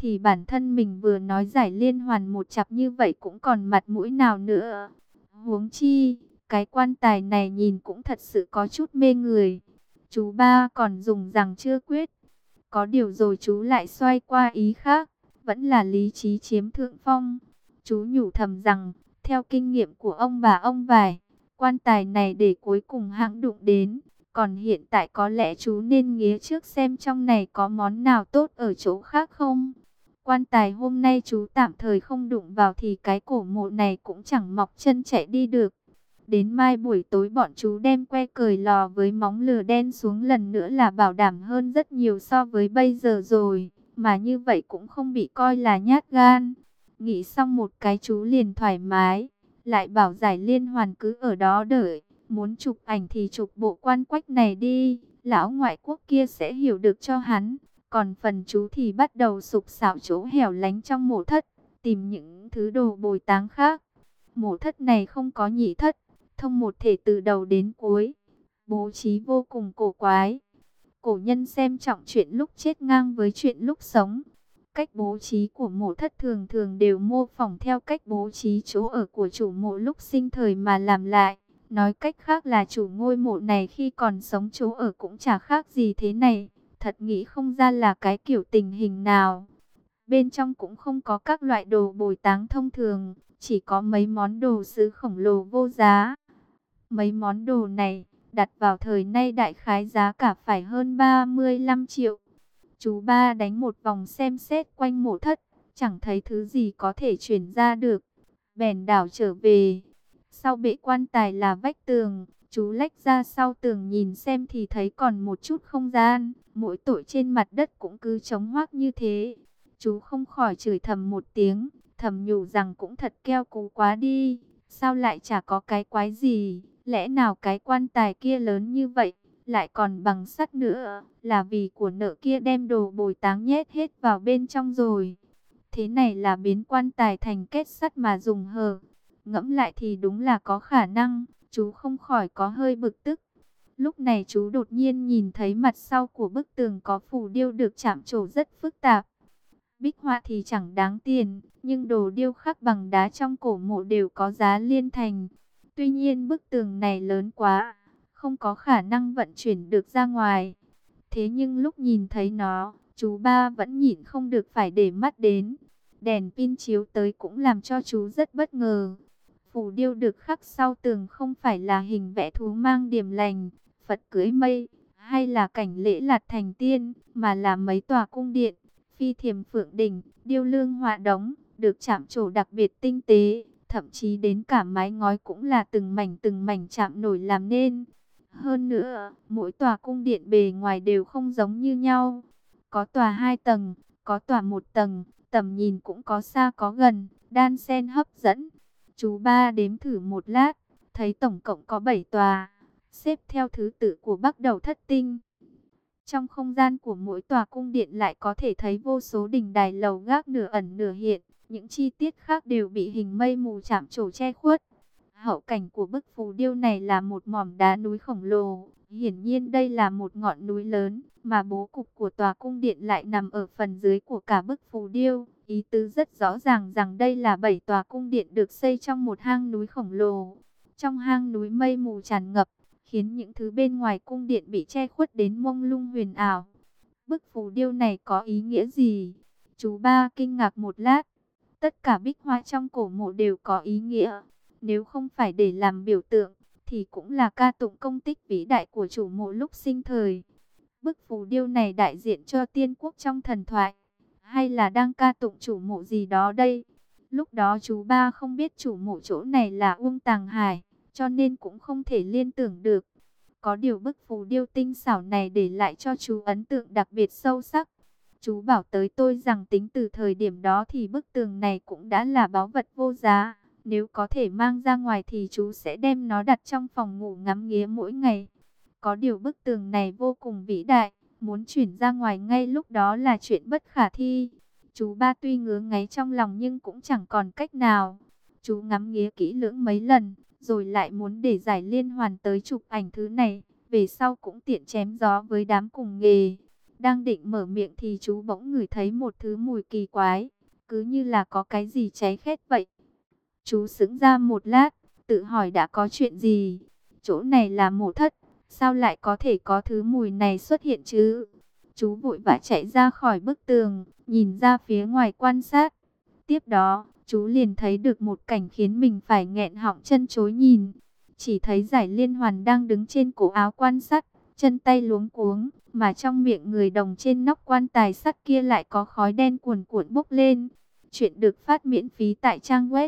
thì bản thân mình vừa nói giải liên hoàn một chặp như vậy cũng còn mặt mũi nào nữa. Huống chi, cái quan tài này nhìn cũng thật sự có chút mê người. Chú ba còn dùng rằng chưa quyết. Có điều rồi chú lại xoay qua ý khác, vẫn là lý trí chiếm thượng phong. Chú nhủ thầm rằng, theo kinh nghiệm của ông bà ông vải, quan tài này để cuối cùng hãng đụng đến. Còn hiện tại có lẽ chú nên nghía trước xem trong này có món nào tốt ở chỗ khác không. Quan tài hôm nay chú tạm thời không đụng vào thì cái cổ mộ này cũng chẳng mọc chân chạy đi được. Đến mai buổi tối bọn chú đem que cời lò với móng lửa đen xuống lần nữa là bảo đảm hơn rất nhiều so với bây giờ rồi. Mà như vậy cũng không bị coi là nhát gan. Nghĩ xong một cái chú liền thoải mái. Lại bảo giải liên hoàn cứ ở đó đợi. Muốn chụp ảnh thì chụp bộ quan quách này đi. Lão ngoại quốc kia sẽ hiểu được cho hắn. Còn phần chú thì bắt đầu sục sạo chỗ hẻo lánh trong mộ thất. Tìm những thứ đồ bồi táng khác. Mộ thất này không có nhị thất. Thông một thể từ đầu đến cuối. Bố trí vô cùng cổ quái. Cổ nhân xem trọng chuyện lúc chết ngang với chuyện lúc sống. Cách bố trí của mộ thất thường thường đều mô phỏng theo cách bố trí chỗ ở của chủ mộ lúc sinh thời mà làm lại. Nói cách khác là chủ ngôi mộ này khi còn sống chỗ ở cũng chả khác gì thế này. Thật nghĩ không ra là cái kiểu tình hình nào. Bên trong cũng không có các loại đồ bồi táng thông thường, chỉ có mấy món đồ sứ khổng lồ vô giá. Mấy món đồ này, đặt vào thời nay đại khái giá cả phải hơn 35 triệu. Chú ba đánh một vòng xem xét quanh mộ thất, chẳng thấy thứ gì có thể chuyển ra được. Bèn đảo trở về. Sau bệ quan tài là vách tường, chú lách ra sau tường nhìn xem thì thấy còn một chút không gian. Mỗi tội trên mặt đất cũng cứ trống hoác như thế. Chú không khỏi chửi thầm một tiếng, thầm nhủ rằng cũng thật keo cú quá đi. Sao lại chả có cái quái gì, lẽ nào cái quan tài kia lớn như vậy, lại còn bằng sắt nữa, là vì của nợ kia đem đồ bồi táng nhét hết vào bên trong rồi. Thế này là biến quan tài thành kết sắt mà dùng hờ. Ngẫm lại thì đúng là có khả năng, chú không khỏi có hơi bực tức. Lúc này chú đột nhiên nhìn thấy mặt sau của bức tường có phù điêu được chạm trổ rất phức tạp. Bích họa thì chẳng đáng tiền, nhưng đồ điêu khắc bằng đá trong cổ mộ đều có giá liên thành. Tuy nhiên bức tường này lớn quá, không có khả năng vận chuyển được ra ngoài. Thế nhưng lúc nhìn thấy nó, chú ba vẫn nhịn không được phải để mắt đến. Đèn pin chiếu tới cũng làm cho chú rất bất ngờ. Phù điêu được khắc sau tường không phải là hình vẽ thú mang điềm lành, Phật cưỡi mây, hay là cảnh lễ lạt thành tiên, mà là mấy tòa cung điện, phi thiềm phượng đỉnh, điêu lương họa đống, được chạm trổ đặc biệt tinh tế, thậm chí đến cả mái ngói cũng là từng mảnh chạm nổi làm nên. Hơn nữa, mỗi tòa cung điện bề ngoài đều không giống như nhau. Có tòa 2 tầng, có tòa 1 tầng, tầm nhìn cũng có xa có gần, đan xen hấp dẫn. Chú ba đếm thử một lát, thấy tổng cộng có 7 tòa, xếp theo thứ tự của Bắc Đầu Thất Tinh. Trong không gian của mỗi tòa cung điện lại có thể thấy vô số đình đài lầu gác nửa ẩn nửa hiện, những chi tiết khác đều bị hình mây mù chạm trổ che khuất. Hậu cảnh của bức phù điêu này là một mỏm đá núi khổng lồ, hiển nhiên đây là một ngọn núi lớn, mà bố cục của tòa cung điện lại nằm ở phần dưới của cả bức phù điêu. Ý tứ rất rõ ràng rằng đây là 7 tòa cung điện được xây trong một hang núi khổng lồ. Trong hang núi mây mù tràn ngập, khiến những thứ bên ngoài cung điện bị che khuất đến mông lung huyền ảo. Bức phù điêu này có ý nghĩa gì? Chú ba kinh ngạc một lát. Tất cả bích họa trong cổ mộ đều có ý nghĩa. Nếu không phải để làm biểu tượng, thì cũng là ca tụng công tích vĩ đại của chủ mộ lúc sinh thời. Bức phù điêu này đại diện cho tiên quốc trong thần thoại, hay là đang ca tụng chủ mộ gì đó đây? Lúc đó chú ba không biết chủ mộ chỗ này là Uông Tàng Hải, cho nên cũng không thể liên tưởng được. Có điều bức phù điêu tinh xảo này để lại cho chú ấn tượng đặc biệt sâu sắc. Chú bảo tới tôi rằng tính từ thời điểm đó thì bức tường này cũng đã là báu vật vô giá. Nếu có thể mang ra ngoài thì chú sẽ đem nó đặt trong phòng ngủ ngắm nghía mỗi ngày. Có điều bức tường này vô cùng vĩ đại, muốn chuyển ra ngoài ngay lúc đó là chuyện bất khả thi. Chú ba tuy ngứa ngáy trong lòng nhưng cũng chẳng còn cách nào. Chú ngắm nghía kỹ lưỡng mấy lần, rồi lại muốn để giải liên hoàn tới chụp ảnh thứ này, về sau cũng tiện chém gió với đám cùng nghề. Đang định mở miệng thì chú bỗng ngửi thấy một thứ mùi kỳ quái, cứ như là có cái gì cháy khét vậy. Chú sững ra một lát, tự hỏi đã có chuyện gì. Chỗ này là mộ thất, sao lại có thể có thứ mùi này xuất hiện chứ? Chú vội vã chạy ra khỏi bức tường, nhìn ra phía ngoài quan sát. Tiếp đó, chú liền thấy được một cảnh khiến mình phải nghẹn họng chân chối nhìn. Chỉ thấy Giải Liên Hoàn đang đứng trên cổ áo quan sát, chân tay luống cuống, mà trong miệng người đồng trên nóc quan tài sắt kia lại có khói đen cuồn cuộn bốc lên. Chuyện được phát miễn phí tại trang web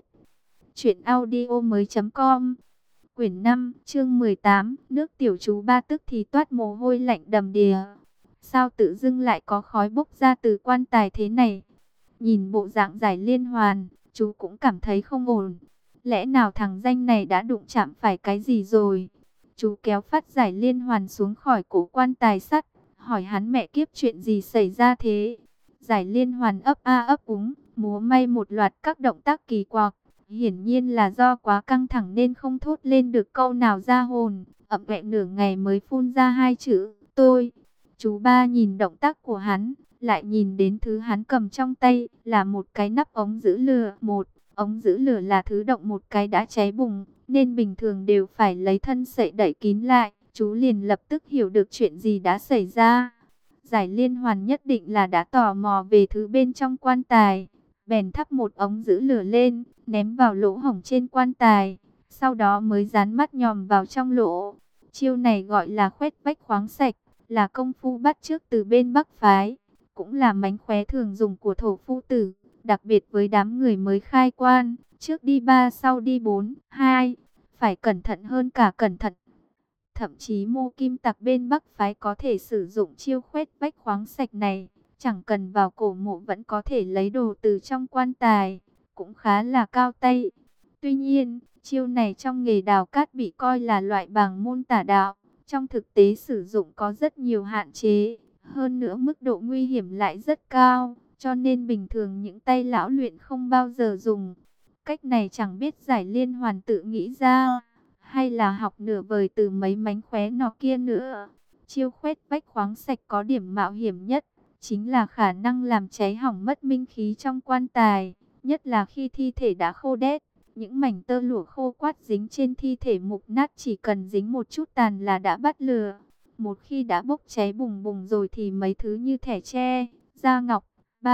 truyệnaudiomoi.com. Quyển 5, chương 18, nước tiểu chú ba tức thì toát mồ hôi lạnh đầm đìa. Sao tự dưng lại có khói bốc ra từ quan tài thế này? Nhìn bộ dạng Giải Liên Hoàn, chú cũng cảm thấy không ổn. Lẽ nào thằng danh này đã đụng chạm phải cái gì rồi? Chú kéo phát Giải Liên Hoàn xuống khỏi cổ quan tài sắt, hỏi hắn mẹ kiếp chuyện gì xảy ra thế? Giải Liên Hoàn ấp a ấp úng, múa may một loạt các động tác kỳ quặc. Hiển nhiên là do quá căng thẳng nên không thốt lên được câu nào ra hồn, ậm ẹ nửa ngày mới phun ra hai chữ, tôi. Chú ba nhìn động tác của hắn, lại nhìn đến thứ hắn cầm trong tay là một cái nắp ống giữ lửa. Một ống giữ lửa là thứ động một cái đã cháy bùng, nên bình thường đều phải lấy thân sậy đậy kín lại. Chú liền lập tức hiểu được chuyện gì đã xảy ra. Giải Liên Hoàn nhất định là đã tò mò về thứ bên trong quan tài, bèn thắp một ống giữ lửa lên, ném vào lỗ hổng trên quan tài, sau đó mới dán mắt nhòm vào trong lỗ. Chiêu này gọi là khoét vách khoáng sạch, là công phu bắt chước từ bên Bắc phái, cũng là mánh khóe thường dùng của thổ phu tử, đặc biệt với đám người mới khai quan, trước đi 3 sau đi 4, 2, phải cẩn thận hơn cả cẩn thận. Thậm chí Mô Kim Tặc bên Bắc phái có thể sử dụng chiêu khoét vách khoáng sạch này, chẳng cần vào cổ mộ vẫn có thể lấy đồ từ trong quan tài, cũng khá là cao tay. Tuy nhiên, chiêu này trong nghề đào cát bị coi là loại bàng môn tả đạo, trong thực tế sử dụng có rất nhiều hạn chế, hơn nữa mức độ nguy hiểm lại rất cao, cho nên bình thường những tay lão luyện không bao giờ dùng. Cách này chẳng biết Giải Liên Hoàn tự nghĩ ra, hay là học nửa vời từ mấy mánh khóe nọ kia nữa. Chiêu khoét vách khoáng sạch có điểm mạo hiểm nhất, chính là khả năng làm cháy hỏng mất minh khí trong quan tài, nhất là khi thi thể đã khô đét. Những mảnh tơ lụa khô quắt dính trên thi thể mục nát chỉ cần dính một chút tàn là đã bắt lửa. Một khi đã bốc cháy bùng bùng rồi thì mấy thứ như thẻ tre, da ngọc,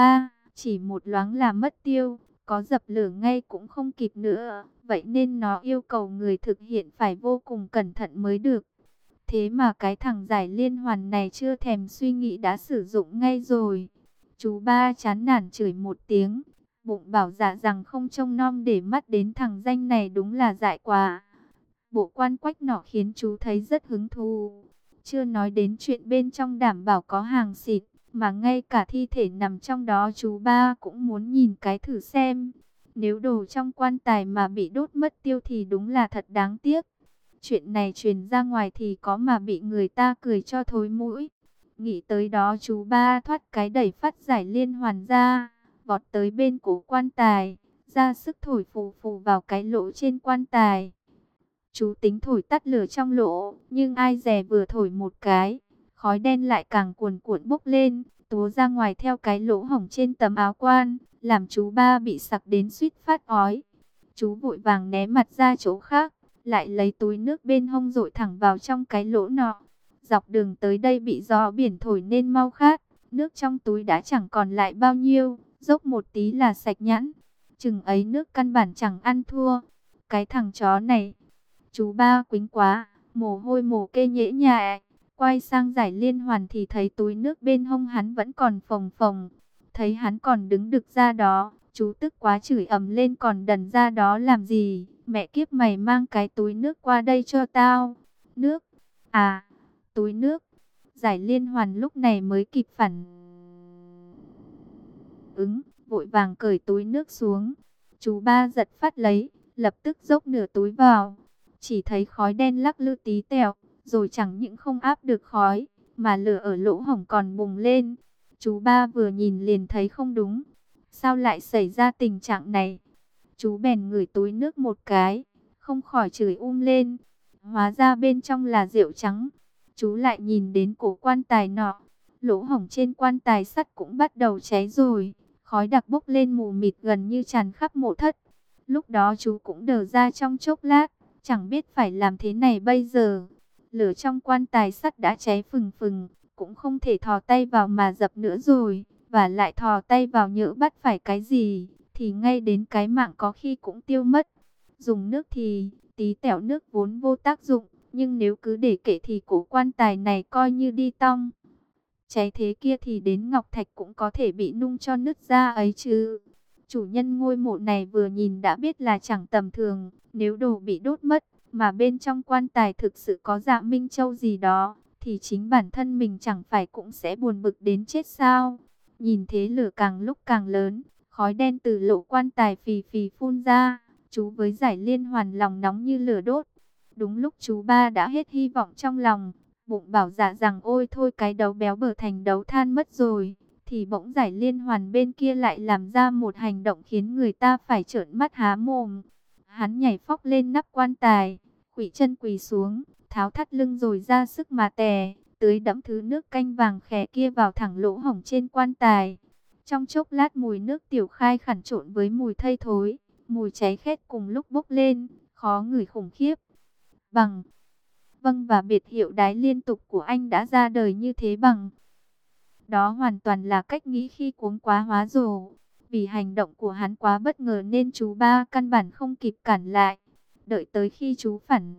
chỉ một loáng là mất tiêu, có dập lửa ngay cũng không kịp nữa. Vậy nên nó yêu cầu người thực hiện phải vô cùng cẩn thận mới được. Thế mà cái thằng Giải Liên Hoàn này chưa thèm suy nghĩ đã sử dụng ngay rồi. Chú ba chán nản chửi một tiếng, bụng bảo dạ rằng không trông nom để mắt đến thằng danh này đúng là dại quá. Bộ quan quách nọ khiến chú thấy rất hứng thú. Chưa nói đến chuyện bên trong đảm bảo có hàng xịt, mà ngay cả thi thể nằm trong đó chú ba cũng muốn nhìn cái thử xem. Nếu đồ trong quan tài mà bị đốt mất tiêu thì đúng là thật đáng tiếc. Chuyện này truyền ra ngoài thì có mà bị người ta cười cho thối mũi. Nghĩ tới đó chú ba thoát cái đẩy phát Giải Liên Hoàn ra, vọt tới bên cổ quan tài, ra sức thổi phù phù vào cái lỗ trên quan tài. Chú tính thổi tắt lửa trong lỗ, nhưng ai dè vừa thổi một cái, khói đen lại càng cuồn cuộn bốc lên, túa ra ngoài theo cái lỗ hổng trên tấm áo quan, làm chú ba bị sặc đến suýt phát ói. Chú vội vàng né mặt ra chỗ khác, lại lấy túi nước bên hông dội thẳng vào trong cái lỗ nọ. Dọc đường tới đây bị gió biển thổi nên mau khát, nước trong túi đã chẳng còn lại bao nhiêu, dốc một tí là sạch nhẵn. Chừng ấy nước căn bản chẳng ăn thua. Cái thằng chó này, chú ba quýnh quá, mồ hôi mồ kê nhễ nhại. Quay sang Giải Liên Hoàn thì thấy túi nước bên hông hắn vẫn còn phồng phồng. Thấy hắn còn đứng đực ra đó, chú tức quá chửi ầm lên, còn đần ra đó làm gì? Mẹ kiếp mày mang cái túi nước qua đây cho tao. Nước? À, túi nước. Giải Liên Hoàn lúc này mới kịp phản ứng, vội vàng cởi túi nước xuống. Chú ba giật phát lấy, lập tức dốc nửa túi vào. Chỉ thấy khói đen lắc lư tí tẹo, rồi chẳng những không áp được khói, mà lửa ở lỗ hổng còn bùng lên. Chú ba vừa nhìn liền thấy không đúng. Sao lại xảy ra tình trạng này? Chú bèn ngửi túi nước một cái, không khỏi chửi lên. Hóa ra bên trong là rượu trắng. Chú lại nhìn đến cổ quan tài nọ, Lỗ hổng trên quan tài sắt cũng bắt đầu cháy rồi, khói đặc bốc lên mù mịt gần như tràn khắp mộ thất. Lúc đó chú cũng đờ ra trong chốc lát, chẳng biết phải làm thế này bây giờ. Lửa trong quan tài sắt đã cháy phừng phừng, cũng không thể thò tay vào mà dập nữa rồi, và lại thò tay vào nhỡ bắt phải cái gì, thì ngay đến cái mạng có khi cũng tiêu mất. Dùng nước thì, tí tẹo nước vốn vô tác dụng, nhưng nếu cứ để kệ thì cổ quan tài này coi như đi tong. Cháy thế kia thì đến ngọc thạch cũng có thể bị nung cho nứt ra ấy chứ. Chủ nhân ngôi mộ này vừa nhìn đã biết là chẳng tầm thường, nếu đồ bị đốt mất, mà bên trong quan tài thực sự có Dạ Minh Châu gì đó, thì chính bản thân mình chẳng phải cũng sẽ buồn bực đến chết sao. Nhìn thế lửa càng lúc càng lớn, khói đen từ lỗ quan tài phì phì phun ra, chú với Giải Liên Hoàn lòng nóng như lửa đốt. Đúng lúc chú ba đã hết hy vọng trong lòng, bụng bảo dạ rằng ôi thôi cái đấu béo bở thành đấu than mất rồi, thì bỗng Giải Liên Hoàn bên kia lại làm ra một hành động khiến người ta phải trợn mắt há mồm. Hắn nhảy phóc lên nắp quan tài, khuỵu chân quỳ xuống, tháo thắt lưng rồi ra sức mà tè, tưới đẫm thứ nước canh vàng khè kia vào thẳng lỗ hổng trên quan tài. Trong chốc lát mùi nước tiểu khai khẳn trộn với mùi thây thối, mùi cháy khét cùng lúc bốc lên, khó ngửi khủng khiếp. Bằng vâng, và biệt hiệu đái liên tục của anh đã ra đời như thế bằng. Đó hoàn toàn là cách nghĩ khi cuống quá hóa rồ. Vì hành động của hắn quá bất ngờ nên chú ba căn bản không kịp cản lại. Đợi tới khi chú phản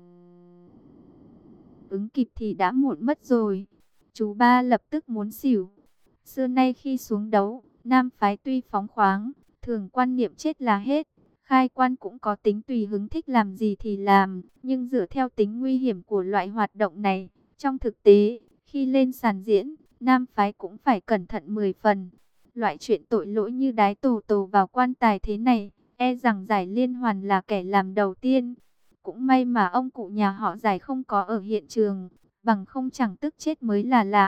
ứng kịp thì đã muộn mất rồi. Chú ba lập tức muốn xỉu. Xưa nay khi xuống đấu, nam phái tuy phóng khoáng, thường quan niệm chết là hết. Khai quan cũng có tính tùy hứng thích làm gì thì làm, nhưng dựa theo tính nguy hiểm của loại hoạt động này, trong thực tế, khi lên sàn diễn, nam phái cũng phải cẩn thận 10 phần. Loại chuyện tội lỗi như đái tồ tồ vào quan tài thế này, e rằng Giải Liên Hoàn là kẻ làm đầu tiên. Cũng may mà ông cụ nhà họ Giải không có ở hiện trường, bằng không chẳng tức chết mới là lạ.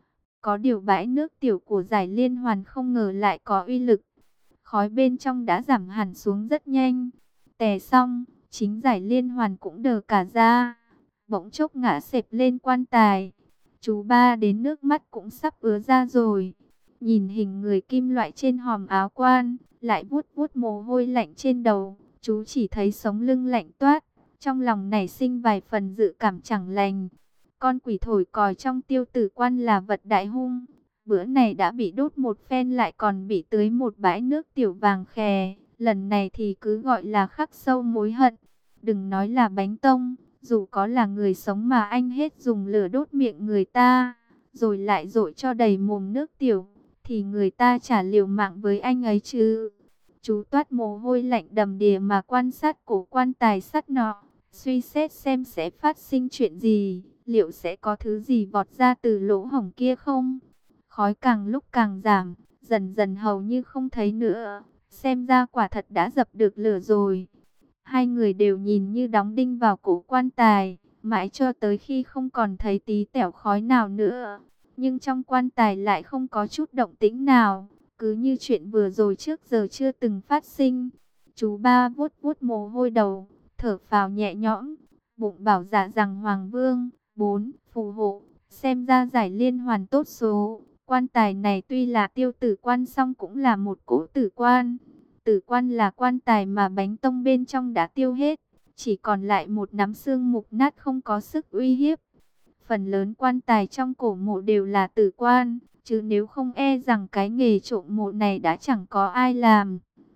Có điều bãi nước tiểu của Giải Liên Hoàn không ngờ lại có uy lực. Khói bên trong đã giảm hẳn xuống rất nhanh. Tè xong, chính Giải Liên Hoàn cũng đờ cả ra. Bỗng chốc ngã xẹp lên quan tài. Chú ba đến nước mắt cũng sắp ứa ra rồi. Nhìn hình người kim loại trên hòm áo quan, lại vuốt vuốt mồ hôi lạnh trên đầu. Chú chỉ thấy sống lưng lạnh toát. Trong lòng nảy sinh vài phần dự cảm chẳng lành. Con quỷ thổi còi trong Tiêu Tử Quan là vật đại hung. Bữa này đã bị đốt một phen lại còn bị tưới một bãi nước tiểu vàng khè. Lần này thì cứ gọi là khắc sâu mối hận. Đừng nói là bánh tông, dù có là người sống mà anh hết dùng lửa đốt miệng người ta, rồi lại dội cho đầy mồm nước tiểu, thì người ta chả liều mạng với anh ấy chứ. Chú toát mồ hôi lạnh đầm đìa mà quan sát cổ quan tài sắt nọ, suy xét xem sẽ phát sinh chuyện gì, liệu sẽ có thứ gì vọt ra từ lỗ hổng kia không? Khói càng lúc càng giảm, dần dần hầu như không thấy nữa, xem ra quả thật đã dập được lửa rồi. Hai người đều nhìn như đóng đinh vào cổ quan tài, mãi cho tới khi không còn thấy tí tẹo khói nào nữa. Nhưng trong quan tài lại không có chút động tĩnh nào, cứ như chuyện vừa rồi trước giờ chưa từng phát sinh. Chú ba vuốt vuốt mồ hôi đầu, thở phào nhẹ nhõm, bụng bảo dạ rằng Hoàng Vương, 4, phù hộ, xem ra Giải Liên Hoàn tốt số. Quan tài này tuy là Tiêu Tử Quan song cũng là một cỗ tử quan. Tử quan là quan tài mà bánh tông bên trong đã tiêu hết, chỉ còn lại một nắm xương mục nát không có sức uy hiếp. Phần lớn quan tài trong cổ mộ đều là tử quan, chứ nếu không e rằng cái nghề trộm mộ này đã chẳng có ai làm.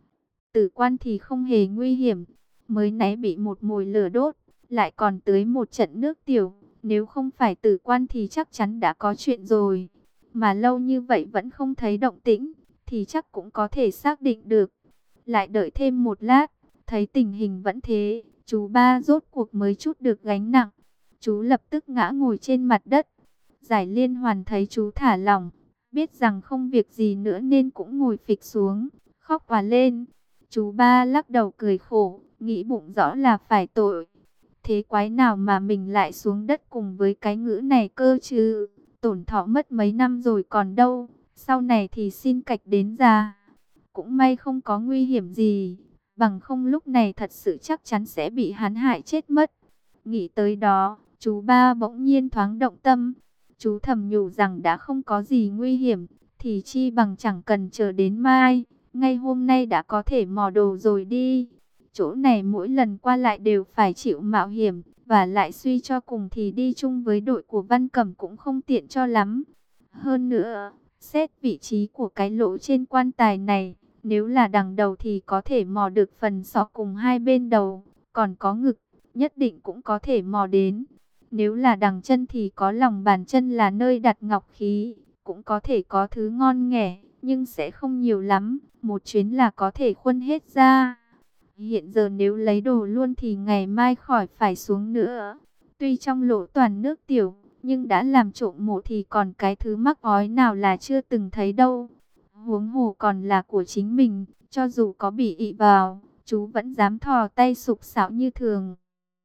Tử quan thì không hề nguy hiểm, mới nãy bị một mồi lửa đốt, lại còn tưới một trận nước tiểu. Nếu không phải tử quan thì chắc chắn đã có chuyện rồi. Mà lâu như vậy vẫn không thấy động tĩnh, thì chắc cũng có thể xác định được. Lại đợi thêm một lát, thấy tình hình vẫn thế, chú ba rốt cuộc mới chút được gánh nặng. Chú lập tức ngã ngồi trên mặt đất. Giải Liên Hoàn thấy chú thả lỏng, biết rằng không việc gì nữa nên cũng ngồi phịch xuống, khóc òa lên. Chú ba lắc đầu cười khổ, nghĩ bụng rõ là phải tội. Thế quái nào mà mình lại xuống đất cùng với cái ngữ này cơ chứ? Tổn thọ mất mấy năm rồi còn đâu, sau này thì xin cạch đến già. Cũng may không có nguy hiểm gì, bằng không lúc này thật sự chắc chắn sẽ bị hắn hại chết mất. Nghĩ tới đó, chú ba bỗng nhiên thoáng động tâm. Chú thầm nhủ rằng đã không có gì nguy hiểm, thì chi bằng chẳng cần chờ đến mai, ngay hôm nay đã có thể mò đồ rồi đi. Chỗ này mỗi lần qua lại đều phải chịu mạo hiểm, và lại suy cho cùng thì đi chung với đội của Văn Cẩm cũng không tiện cho lắm. Hơn nữa, xét vị trí của cái lỗ trên quan tài này, nếu là đằng đầu thì có thể mò được phần sọ cùng hai bên đầu, còn có ngực, nhất định cũng có thể mò đến. Nếu là đằng chân thì có lòng bàn chân là nơi đặt ngọc khí, cũng có thể có thứ ngon nghẻ, nhưng sẽ không nhiều lắm, một chuyến là có thể khuân hết ra. Hiện giờ nếu lấy đồ luôn thì ngày mai khỏi phải xuống nữa. Tuy trong lỗ toàn nước tiểu, nhưng đã làm trộm mộ thì còn cái thứ mắc ói nào là chưa từng thấy đâu. Huống hồ còn là của chính mình, cho dù có bị ị vào, chú vẫn dám thò tay sục sạo như thường.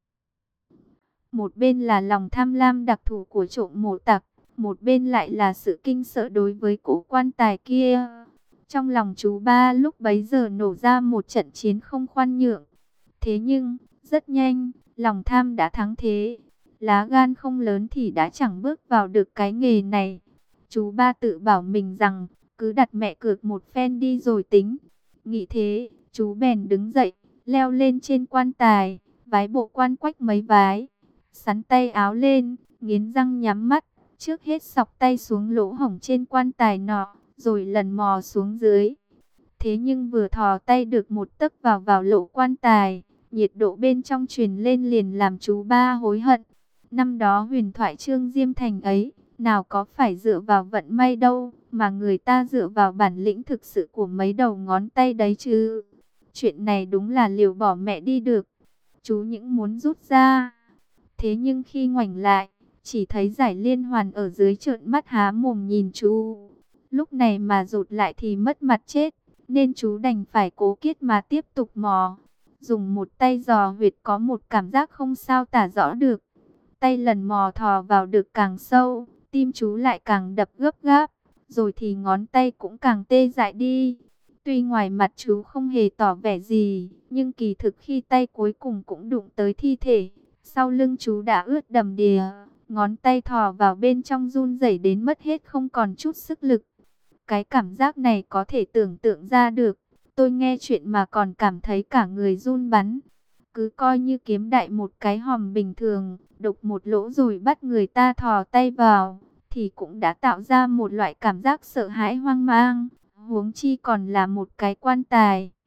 Một bên là lòng tham lam đặc thù của trộm mộ tặc, một bên lại là sự kinh sợ đối với cỗ quan tài kia. Trong lòng chú ba lúc bấy giờ nổ ra một trận chiến không khoan nhượng. Thế nhưng, rất nhanh, lòng tham đã thắng thế. Lá gan không lớn thì đã chẳng bước vào được cái nghề này. Chú ba tự bảo mình rằng, cứ đặt mẹ cược một phen đi rồi tính. Nghĩ thế, chú bèn đứng dậy, leo lên trên quan tài, vái bộ quan quách mấy vái. Sắn tay áo lên, nghiến răng nhắm mắt, trước hết xọc tay xuống lỗ hổng trên quan tài nọ, rồi lần mò xuống dưới. Thế nhưng vừa thò tay được một tấc vào lỗ quan tài, nhiệt độ bên trong truyền lên liền làm chú ba hối hận. Năm đó huyền thoại Trương Diêm Thành ấy, nào có phải dựa vào vận may đâu, mà người ta dựa vào bản lĩnh thực sự của mấy đầu ngón tay đấy chứ. Chuyện này đúng là liều bỏ mẹ đi được. Chú những muốn rút ra. Thế nhưng khi ngoảnh lại, chỉ thấy Giải Liên Hoàn ở dưới trợn mắt há mồm nhìn chú. Lúc này mà rụt lại thì mất mặt chết, nên chú đành phải cố kiết mà tiếp tục mò. Dùng một tay dò huyệt có một cảm giác không sao tả rõ được. Tay lần mò thò vào được càng sâu, tim chú lại càng đập gấp gáp, rồi thì ngón tay cũng càng tê dại đi. Tuy ngoài mặt chú không hề tỏ vẻ gì, nhưng kỳ thực khi tay cuối cùng cũng đụng tới thi thể, sau lưng chú đã ướt đầm đìa, ngón tay thò vào bên trong run rẩy đến mất hết không còn chút sức lực. Cái cảm giác này có thể tưởng tượng ra được, tôi nghe chuyện mà còn cảm thấy cả người run bắn. Cứ coi như kiếm đại một cái hòm bình thường, đục một lỗ rồi bắt người ta thò tay vào, thì cũng đã tạo ra một loại cảm giác sợ hãi hoang mang, huống chi còn là một cái quan tài.